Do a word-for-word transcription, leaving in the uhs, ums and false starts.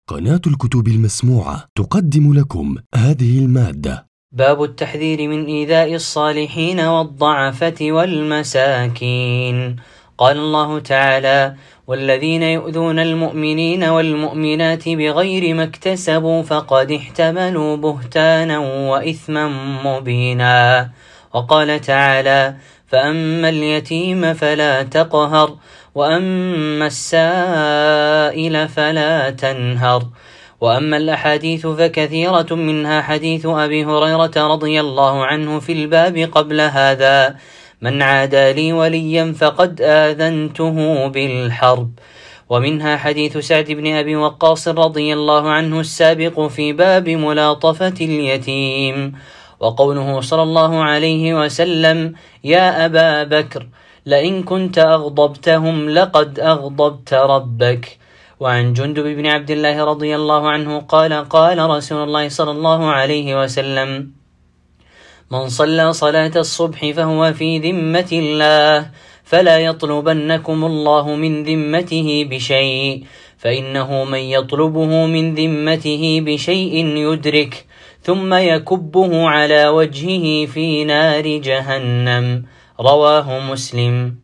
قناة الكتب المسموعة تقدم لكم هذه المادة. باب التحذير من إيذاء الصالحين والضعفة والمساكين. قال الله تعالى: والذين يؤذون المؤمنين والمؤمنات بغير ما اكتسبوا فقد احتملوا بهتانا وإثما مبينا. وقال تعالى: فأما اليتيم فلا تقهر وأما السائل فلا تنهر. وأما الأحاديث فكثيرة منها حديث أبي هريرة رضي الله عنه في الباب قبل هذا: من عادى لي وليا فقد آذنته بالحرب. ومنها حديث سعد بن أبي وقاص رضي الله عنه السابق في باب ملاطفة اليتيم. وقوله صلى الله عليه وسلم: يا أبا بكر لئن كنت أغضبتهم لقد أغضبت ربك. وعن جندب بن عبد الله رضي الله عنه قال: قال رسول الله صلى الله عليه وسلم: من صلى صلاة الصبح فهو في ذمة الله، فلا يطلبنكم الله من ذمته بشيء، فإنه من يطلبه من ذمته بشيء يدرك ثم يكبه على وجهه في نار جهنم. رواه مسلم.